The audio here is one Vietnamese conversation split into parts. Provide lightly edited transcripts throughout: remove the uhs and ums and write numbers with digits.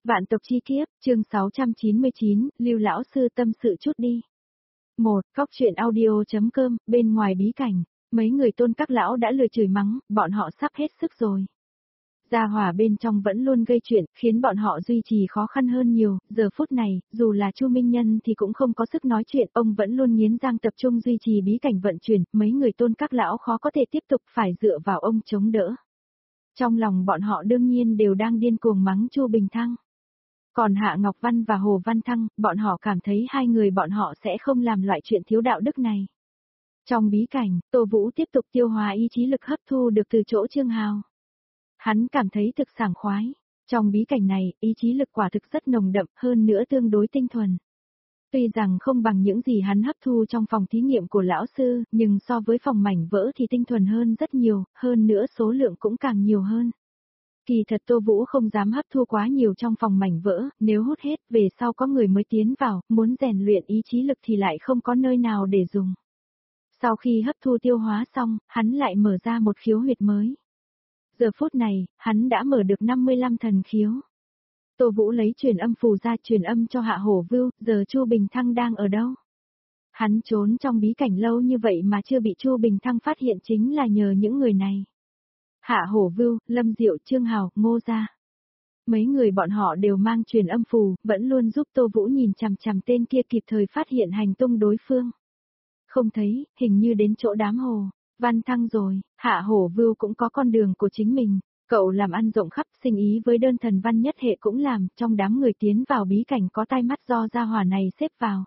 Vạn tộc chi kiếp, chương 699, Lưu lão sư tâm sự chút đi. 1. Cóc truyện audio.com, bên ngoài bí cảnh, mấy người Tôn các lão đã lười chửi mắng, bọn họ sắp hết sức rồi. Gia hỏa bên trong vẫn luôn gây chuyện, khiến bọn họ duy trì khó khăn hơn nhiều, giờ phút này, dù là Chu Minh Nhân thì cũng không có sức nói chuyện, ông vẫn luôn nghiến răng tập trung duy trì bí cảnh vận chuyển, mấy người Tôn các lão khó có thể tiếp tục phải dựa vào ông chống đỡ. Trong lòng bọn họ đương nhiên đều đang điên cuồng mắng Chu Bình Thăng. Còn Hạ Ngọc Văn và Hồ Văn Thăng, bọn họ cảm thấy hai người bọn họ sẽ không làm loại chuyện thiếu đạo đức này. Trong bí cảnh, Tô Vũ tiếp tục tiêu hóa ý chí lực hấp thu được từ chỗ Trương Hào. Hắn cảm thấy thực sảng khoái. Trong bí cảnh này, ý chí lực quả thực rất nồng đậm, hơn nữa tương đối tinh thuần. Tuy rằng không bằng những gì hắn hấp thu trong phòng thí nghiệm của lão sư, nhưng so với phòng mảnh vỡ thì tinh thuần hơn rất nhiều, hơn nữa số lượng cũng càng nhiều hơn. Kỳ thật Tô Vũ không dám hấp thu quá nhiều trong phòng mảnh vỡ, nếu hút hết về sau có người mới tiến vào, muốn rèn luyện ý chí lực thì lại không có nơi nào để dùng. Sau khi hấp thu tiêu hóa xong, hắn lại mở ra một khiếu huyệt mới. Giờ phút này, hắn đã mở được 55 thần khiếu. Tô Vũ lấy truyền âm phù ra truyền âm cho Hạ Hổ Vưu, giờ Chu Bình Thăng đang ở đâu? Hắn trốn trong bí cảnh lâu như vậy mà chưa bị Chu Bình Thăng phát hiện chính là nhờ những người này. Hạ Hổ Vưu, Lâm Diệu, Trương Hào, Ngô Gia. Mấy người bọn họ đều mang truyền âm phù, vẫn luôn giúp Tô Vũ nhìn chằm chằm tên kia kịp thời phát hiện hành tung đối phương. Không thấy, hình như đến chỗ đám Hồ Văn Thăng rồi, Hạ Hổ Vưu cũng có con đường của chính mình. Cậu làm ăn rộng khắp, sinh ý với đơn thần văn nhất hệ cũng làm, trong đám người tiến vào bí cảnh có tai mắt do gia hỏa này xếp vào.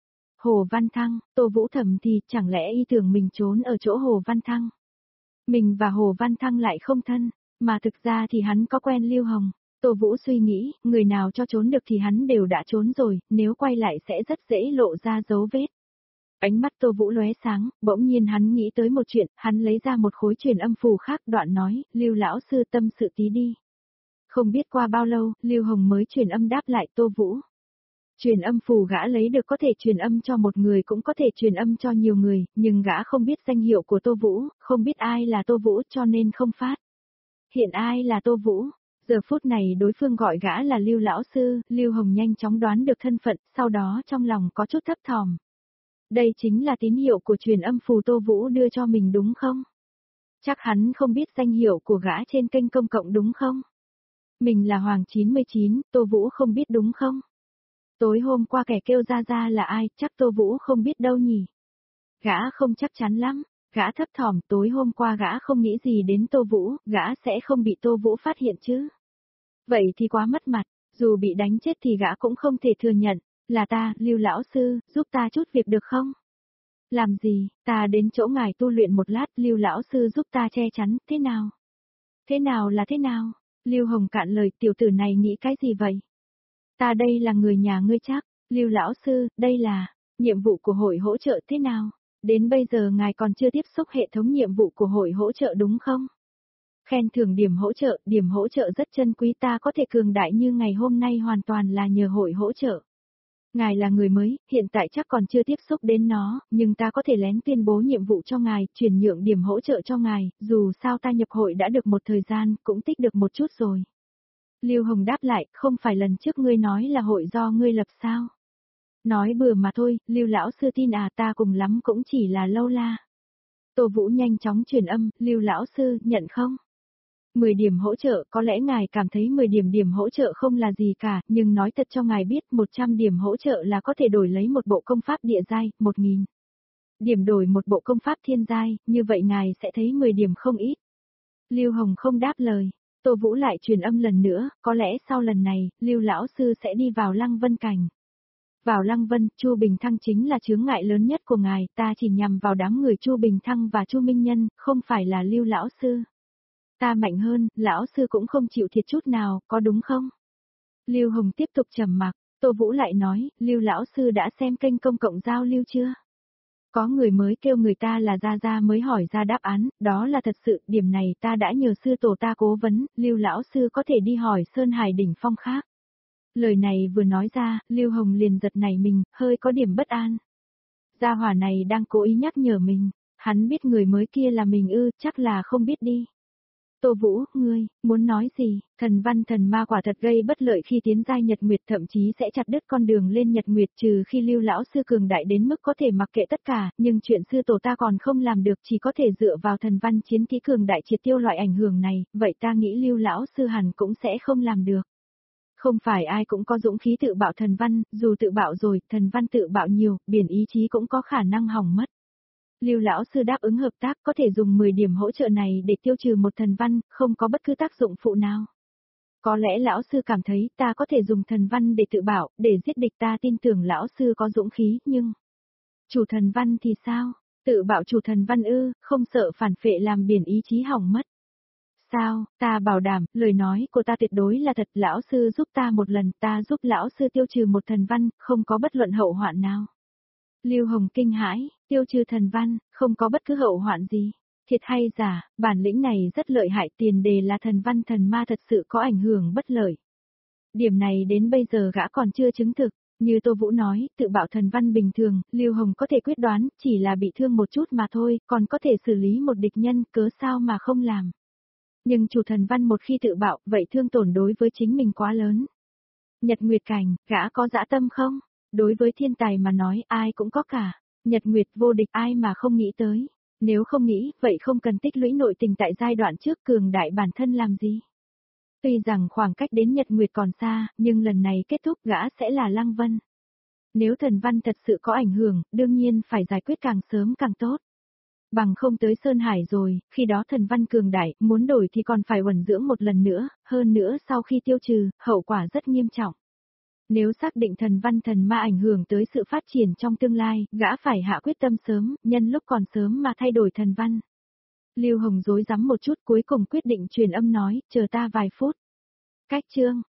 Hồ Văn Thăng, Tô Vũ thầm thì chẳng lẽ y tưởng mình trốn ở chỗ Hồ Văn Thăng. Mình và Hồ Văn Thăng lại không thân, mà thực ra thì hắn có quen Lưu Hồng. Tô Vũ suy nghĩ, người nào cho trốn được thì hắn đều đã trốn rồi, nếu quay lại sẽ rất dễ lộ ra dấu vết. Ánh mắt Tô Vũ lóe sáng, bỗng nhiên hắn nghĩ tới một chuyện, hắn lấy ra một khối truyền âm phù khác, đoạn nói, Lưu lão sư tâm sự tí đi. Không biết qua bao lâu, Lưu Hồng mới truyền âm đáp lại Tô Vũ. Truyền âm phù gã lấy được có thể truyền âm cho một người cũng có thể truyền âm cho nhiều người, nhưng gã không biết danh hiệu của Tô Vũ, không biết ai là Tô Vũ cho nên không phát. Hiện ai là Tô Vũ? Giờ phút này đối phương gọi gã là Lưu lão sư, Lưu Hồng nhanh chóng đoán được thân phận, sau đó trong lòng có chút thấp thỏm. Đây chính là tín hiệu của truyền âm phù Tô Vũ đưa cho mình đúng không? Chắc hắn không biết danh hiệu của gã trên kênh công cộng đúng không? Mình là Hoàng 99, Tô Vũ không biết đúng không? Tối hôm qua kẻ kêu ra là ai, chắc Tô Vũ không biết đâu nhỉ? Gã không chắc chắn lắm, gã thấp thỏm, tối hôm qua gã không nghĩ gì đến Tô Vũ, gã sẽ không bị Tô Vũ phát hiện chứ? Vậy thì quá mất mặt, dù bị đánh chết thì gã cũng không thể thừa nhận, là ta, Lưu lão sư, giúp ta chút việc được không? Làm gì, ta đến chỗ ngài tu luyện một lát, Lưu lão sư giúp ta che chắn, thế nào? Thế nào là thế nào? Lưu Hồng cạn lời, tiểu tử này nghĩ cái gì vậy? Ta đây là người nhà ngươi chắc, Lưu lão sư, đây là nhiệm vụ của hội hỗ trợ thế nào? Đến bây giờ ngài còn chưa tiếp xúc hệ thống nhiệm vụ của hội hỗ trợ đúng không? Khen thưởng điểm hỗ trợ rất chân quý, ta có thể cường đại như ngày hôm nay hoàn toàn là nhờ hội hỗ trợ. Ngài là người mới, hiện tại chắc còn chưa tiếp xúc đến nó, nhưng ta có thể lén tuyên bố nhiệm vụ cho ngài, chuyển nhượng điểm hỗ trợ cho ngài, dù sao ta nhập hội đã được một thời gian, cũng tích được một chút rồi. Lưu Hồng đáp lại, không phải lần trước ngươi nói là hội do ngươi lập sao? Nói bừa mà thôi, Lưu lão sư tin à, ta cùng lắm cũng chỉ là lâu la. Tô Vũ nhanh chóng truyền âm, Lưu lão sư, nhận không? 10 điểm hỗ trợ, có lẽ ngài cảm thấy 10 điểm hỗ trợ không là gì cả, nhưng nói thật cho ngài biết 100 điểm hỗ trợ là có thể đổi lấy một bộ công pháp địa giai, 1000 điểm đổi một bộ công pháp thiên giai, như vậy ngài sẽ thấy 10 điểm không ít. Lưu Hồng không đáp lời, Tô Vũ lại truyền âm lần nữa, có lẽ sau lần này, Lưu lão sư sẽ đi vào Lăng Vân cảnh. Vào Lăng Vân, Chu Bình Thăng chính là chướng ngại lớn nhất của ngài, ta chỉ nhằm vào đám người Chu Bình Thăng và Chu Minh Nhân, không phải là Lưu lão sư. Ta mạnh hơn, lão sư cũng không chịu thiệt chút nào, có đúng không? Lưu Hồng tiếp tục trầm mặc, Tô Vũ lại nói, Lưu lão sư đã xem kênh công cộng giao lưu chưa? Có người mới kêu người ta là Gia mới hỏi ra đáp án, đó là thật sự, điểm này ta đã nhờ sư tổ ta cố vấn, Lưu lão sư có thể đi hỏi Sơn Hải đỉnh phong khác. Lời này vừa nói ra, Lưu Hồng liền giật nảy mình, hơi có điểm bất an. Gia hỏa này đang cố ý nhắc nhở mình, hắn biết người mới kia là mình ư, chắc là không biết đi. Tô Vũ, ngươi, muốn nói gì? Thần văn thần ma quả thật gây bất lợi khi tiến giai Nhật Nguyệt, thậm chí sẽ chặt đứt con đường lên Nhật Nguyệt, trừ khi Lưu lão sư cường đại đến mức có thể mặc kệ tất cả, nhưng chuyện sư tổ ta còn không làm được, chỉ có thể dựa vào thần văn chiến kỹ cường đại triệt tiêu loại ảnh hưởng này, vậy ta nghĩ Lưu lão sư hẳn cũng sẽ không làm được. Không phải ai cũng có dũng khí tự bạo thần văn, dù tự bạo rồi, thần văn tự bạo nhiều, biển ý chí cũng có khả năng hỏng mất. Lưu lão sư đáp ứng hợp tác, có thể dùng 10 điểm hỗ trợ này để tiêu trừ một thần văn, không có bất cứ tác dụng phụ nào. Có lẽ lão sư cảm thấy ta có thể dùng thần văn để tự bảo, để giết địch, ta tin tưởng lão sư có dũng khí, nhưng chủ thần văn thì sao? Tự bảo chủ thần văn ư, không sợ phản phệ làm biển ý chí hỏng mất. Sao, ta bảo đảm, lời nói của ta tuyệt đối là thật, lão sư giúp ta một lần, ta giúp lão sư tiêu trừ một thần văn, không có bất luận hậu hoạn nào. Lưu Hồng kinh hãi, tiêu trừ thần văn, không có bất cứ hậu hoạn gì. Thiệt hay giả, bản lĩnh này rất lợi hại, tiền đề là thần văn thần ma thật sự có ảnh hưởng bất lợi. Điểm này đến bây giờ gã còn chưa chứng thực, như Tô Vũ nói, tự bạo thần văn bình thường, Lưu Hồng có thể quyết đoán, chỉ là bị thương một chút mà thôi, còn có thể xử lý một địch nhân, cớ sao mà không làm. Nhưng chủ thần văn một khi tự bạo, vậy thương tổn đối với chính mình quá lớn. Nhật Nguyệt Cảnh, gã có dã tâm không? Đối với thiên tài mà nói ai cũng có cả. Nhật Nguyệt vô địch ai mà không nghĩ tới. Nếu không nghĩ, vậy không cần tích lũy nội tình tại giai đoạn trước, cường đại bản thân làm gì. Tuy rằng khoảng cách đến Nhật Nguyệt còn xa, nhưng lần này kết thúc gã sẽ là Lăng Vân. Nếu thần văn thật sự có ảnh hưởng, đương nhiên phải giải quyết càng sớm càng tốt. Bằng không tới Sơn Hải rồi, khi đó thần văn cường đại, muốn đổi thì còn phải uẩn dưỡng một lần nữa, hơn nữa sau khi tiêu trừ, hậu quả rất nghiêm trọng. Nếu xác định thần văn thần ma ảnh hưởng tới sự phát triển trong tương lai, gã phải hạ quyết tâm sớm, nhân lúc còn sớm mà thay đổi thần văn. Lưu Hồng rối rắm một chút, cuối cùng quyết định truyền âm nói, chờ ta vài phút. Cách chương